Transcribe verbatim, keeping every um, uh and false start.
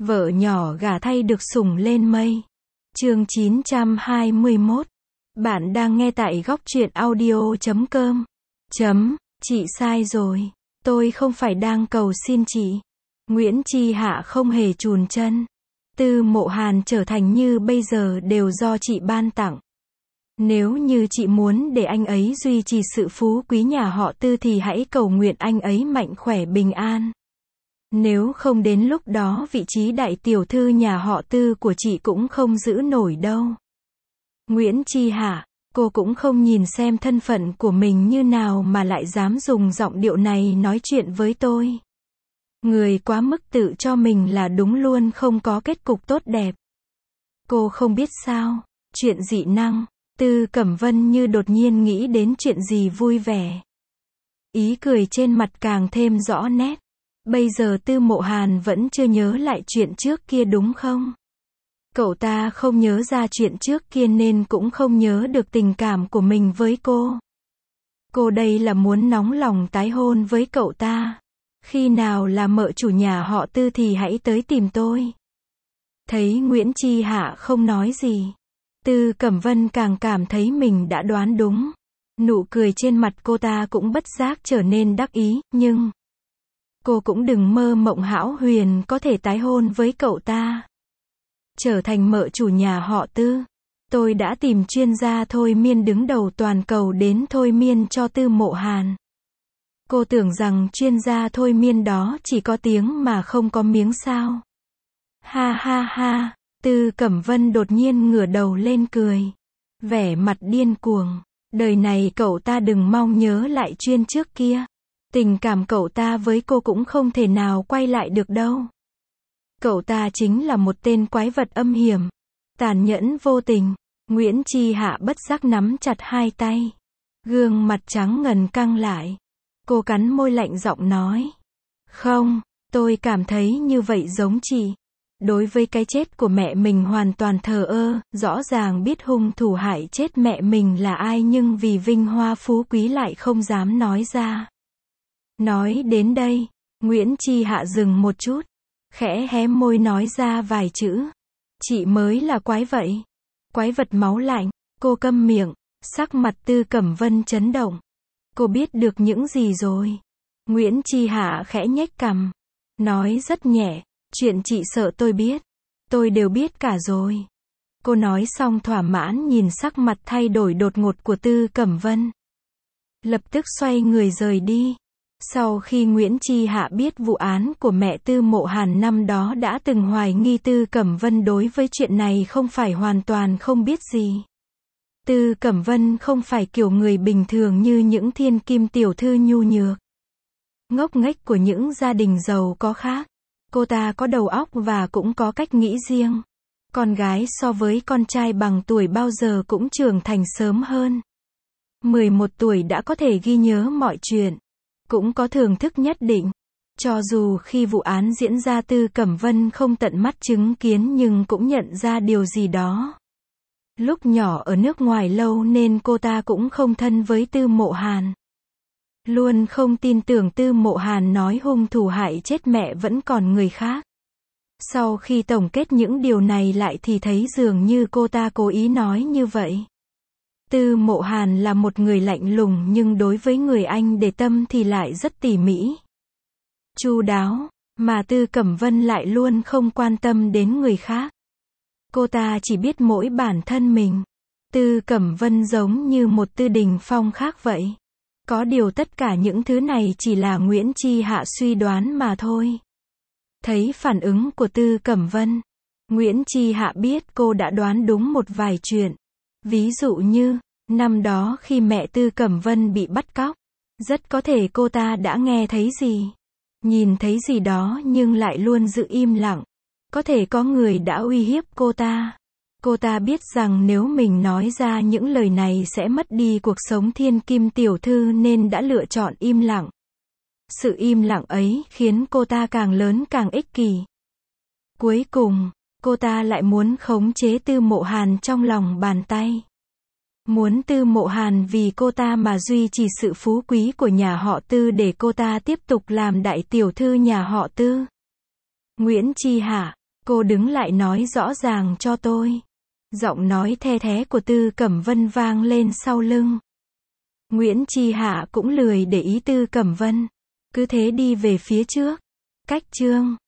Vợ nhỏ gả thay được sủng lên mây. Chương chín trăm hai mươi mốt. Bạn đang nghe tại góc truyện audio chấm com. Chấm, chị sai rồi. Tôi không phải đang cầu xin chị. Nguyễn Chi Hạ không hề chùn chân. Tư Mộ Hàn trở thành như bây giờ đều do chị ban tặng. Nếu như chị muốn để anh ấy duy trì sự phú quý nhà họ Tư thì hãy cầu nguyện anh ấy mạnh khỏe bình an. Nếu không đến lúc đó vị trí đại tiểu thư nhà họ Tư của chị cũng không giữ nổi đâu. Nguyễn Chi Hạ, cô cũng không nhìn xem thân phận của mình như nào mà lại dám dùng giọng điệu này nói chuyện với tôi. Người quá mức tự cho mình là đúng luôn không có kết cục tốt đẹp. Cô không biết sao, chuyện dị năng, Tư Cẩm Vân như đột nhiên nghĩ đến chuyện gì vui vẻ. Ý cười trên mặt càng thêm rõ nét. Bây giờ Tư Mộ Hàn vẫn chưa nhớ lại chuyện trước kia đúng không? Cậu ta không nhớ ra chuyện trước kia nên cũng không nhớ được tình cảm của mình với cô. Cô đây là muốn nóng lòng tái hôn với cậu ta. Khi nào là mợ chủ nhà họ Tư thì hãy tới tìm tôi. Thấy Nguyễn Chi Hạ không nói gì, Tư Cẩm Vân càng cảm thấy mình đã đoán đúng. Nụ cười trên mặt cô ta cũng bất giác trở nên đắc ý, nhưng cô cũng đừng mơ mộng hão huyền có thể tái hôn với cậu ta. Trở thành mợ chủ nhà họ Tư. Tôi đã tìm chuyên gia thôi miên đứng đầu toàn cầu đến thôi miên cho Tư Mộ Hàn. Cô tưởng rằng chuyên gia thôi miên đó chỉ có tiếng mà không có miếng sao. Ha ha ha, Tư Cẩm Vân đột nhiên ngửa đầu lên cười. Vẻ mặt điên cuồng. Đời này cậu ta đừng mong nhớ lại chuyên trước kia. Tình cảm cậu ta với cô cũng không thể nào quay lại được đâu. Cậu ta chính là một tên quái vật âm hiểm, tàn nhẫn vô tình. Nguyễn Chi Hạ bất giác nắm chặt hai tay. Gương mặt trắng ngần căng lại. Cô cắn môi lạnh giọng nói. Không, tôi cảm thấy như vậy giống chị. Đối với cái chết của mẹ mình hoàn toàn thờ ơ, rõ ràng biết hung thủ hại chết mẹ mình là ai nhưng vì vinh hoa phú quý lại không dám nói ra. Nói đến đây, Nguyễn Chi Hạ dừng một chút, khẽ hé môi nói ra vài chữ. Chị mới là quái vậy. Quái vật máu lạnh. Cô câm miệng, sắc mặt Tư Cẩm Vân chấn động. Cô biết được những gì rồi? Nguyễn Chi Hạ khẽ nhếch cằm, nói rất nhẹ, chuyện chị sợ tôi biết, tôi đều biết cả rồi. Cô nói xong thỏa mãn nhìn sắc mặt thay đổi đột ngột của Tư Cẩm Vân. Lập tức xoay người rời đi. Sau khi Nguyễn Chi Hạ biết vụ án của mẹ Tư Mộ Hàn năm đó đã từng hoài nghi Tư Cẩm Vân đối với chuyện này không phải hoàn toàn không biết gì. Tư Cẩm Vân không phải kiểu người bình thường như những thiên kim tiểu thư nhu nhược, ngốc nghếch của những gia đình giàu có khác. Cô ta có đầu óc và cũng có cách nghĩ riêng. Con gái so với con trai bằng tuổi bao giờ cũng trưởng thành sớm hơn. mười một tuổi đã có thể ghi nhớ mọi chuyện, cũng có thưởng thức nhất định. Cho dù khi vụ án diễn ra Tư Cẩm Vân không tận mắt chứng kiến nhưng cũng nhận ra điều gì đó. Lúc nhỏ ở nước ngoài lâu nên cô ta cũng không thân với Tư Mộ Hàn. Luôn không tin tưởng Tư Mộ Hàn nói hung thủ hại chết mẹ vẫn còn người khác. Sau khi tổng kết những điều này lại thì thấy dường như cô ta cố ý nói như vậy. Tư Mộ Hàn là một người lạnh lùng nhưng đối với người anh để tâm thì lại rất tỉ mỉ, chu đáo, mà Tư Cẩm Vân lại luôn không quan tâm đến người khác. Cô ta chỉ biết mỗi bản thân mình. Tư Cẩm Vân giống như một Tư Đình Phong khác vậy. Có điều tất cả những thứ này chỉ là Nguyễn Chi Hạ suy đoán mà thôi. Thấy phản ứng của Tư Cẩm Vân, Nguyễn Chi Hạ biết cô đã đoán đúng một vài chuyện. Ví dụ như, năm đó khi mẹ Tư Cẩm Vân bị bắt cóc, rất có thể cô ta đã nghe thấy gì, nhìn thấy gì đó nhưng lại luôn giữ im lặng. Có thể có người đã uy hiếp cô ta. Cô ta biết rằng nếu mình nói ra những lời này sẽ mất đi cuộc sống thiên kim tiểu thư nên đã lựa chọn im lặng. Sự im lặng ấy khiến cô ta càng lớn càng ích kỷ. Cuối cùng, cô ta lại muốn khống chế Tư Mộ Hàn trong lòng bàn tay. Muốn Tư Mộ Hàn vì cô ta mà duy trì sự phú quý của nhà họ Tư để cô ta tiếp tục làm đại tiểu thư nhà họ Tư. Nguyễn Chi Hạ, Cô đứng lại nói rõ ràng cho tôi. Giọng nói the thé của Tư Cẩm Vân vang lên sau lưng. Nguyễn Chi Hạ cũng lười để ý Tư Cẩm Vân. Cứ thế đi về phía trước. Cách chương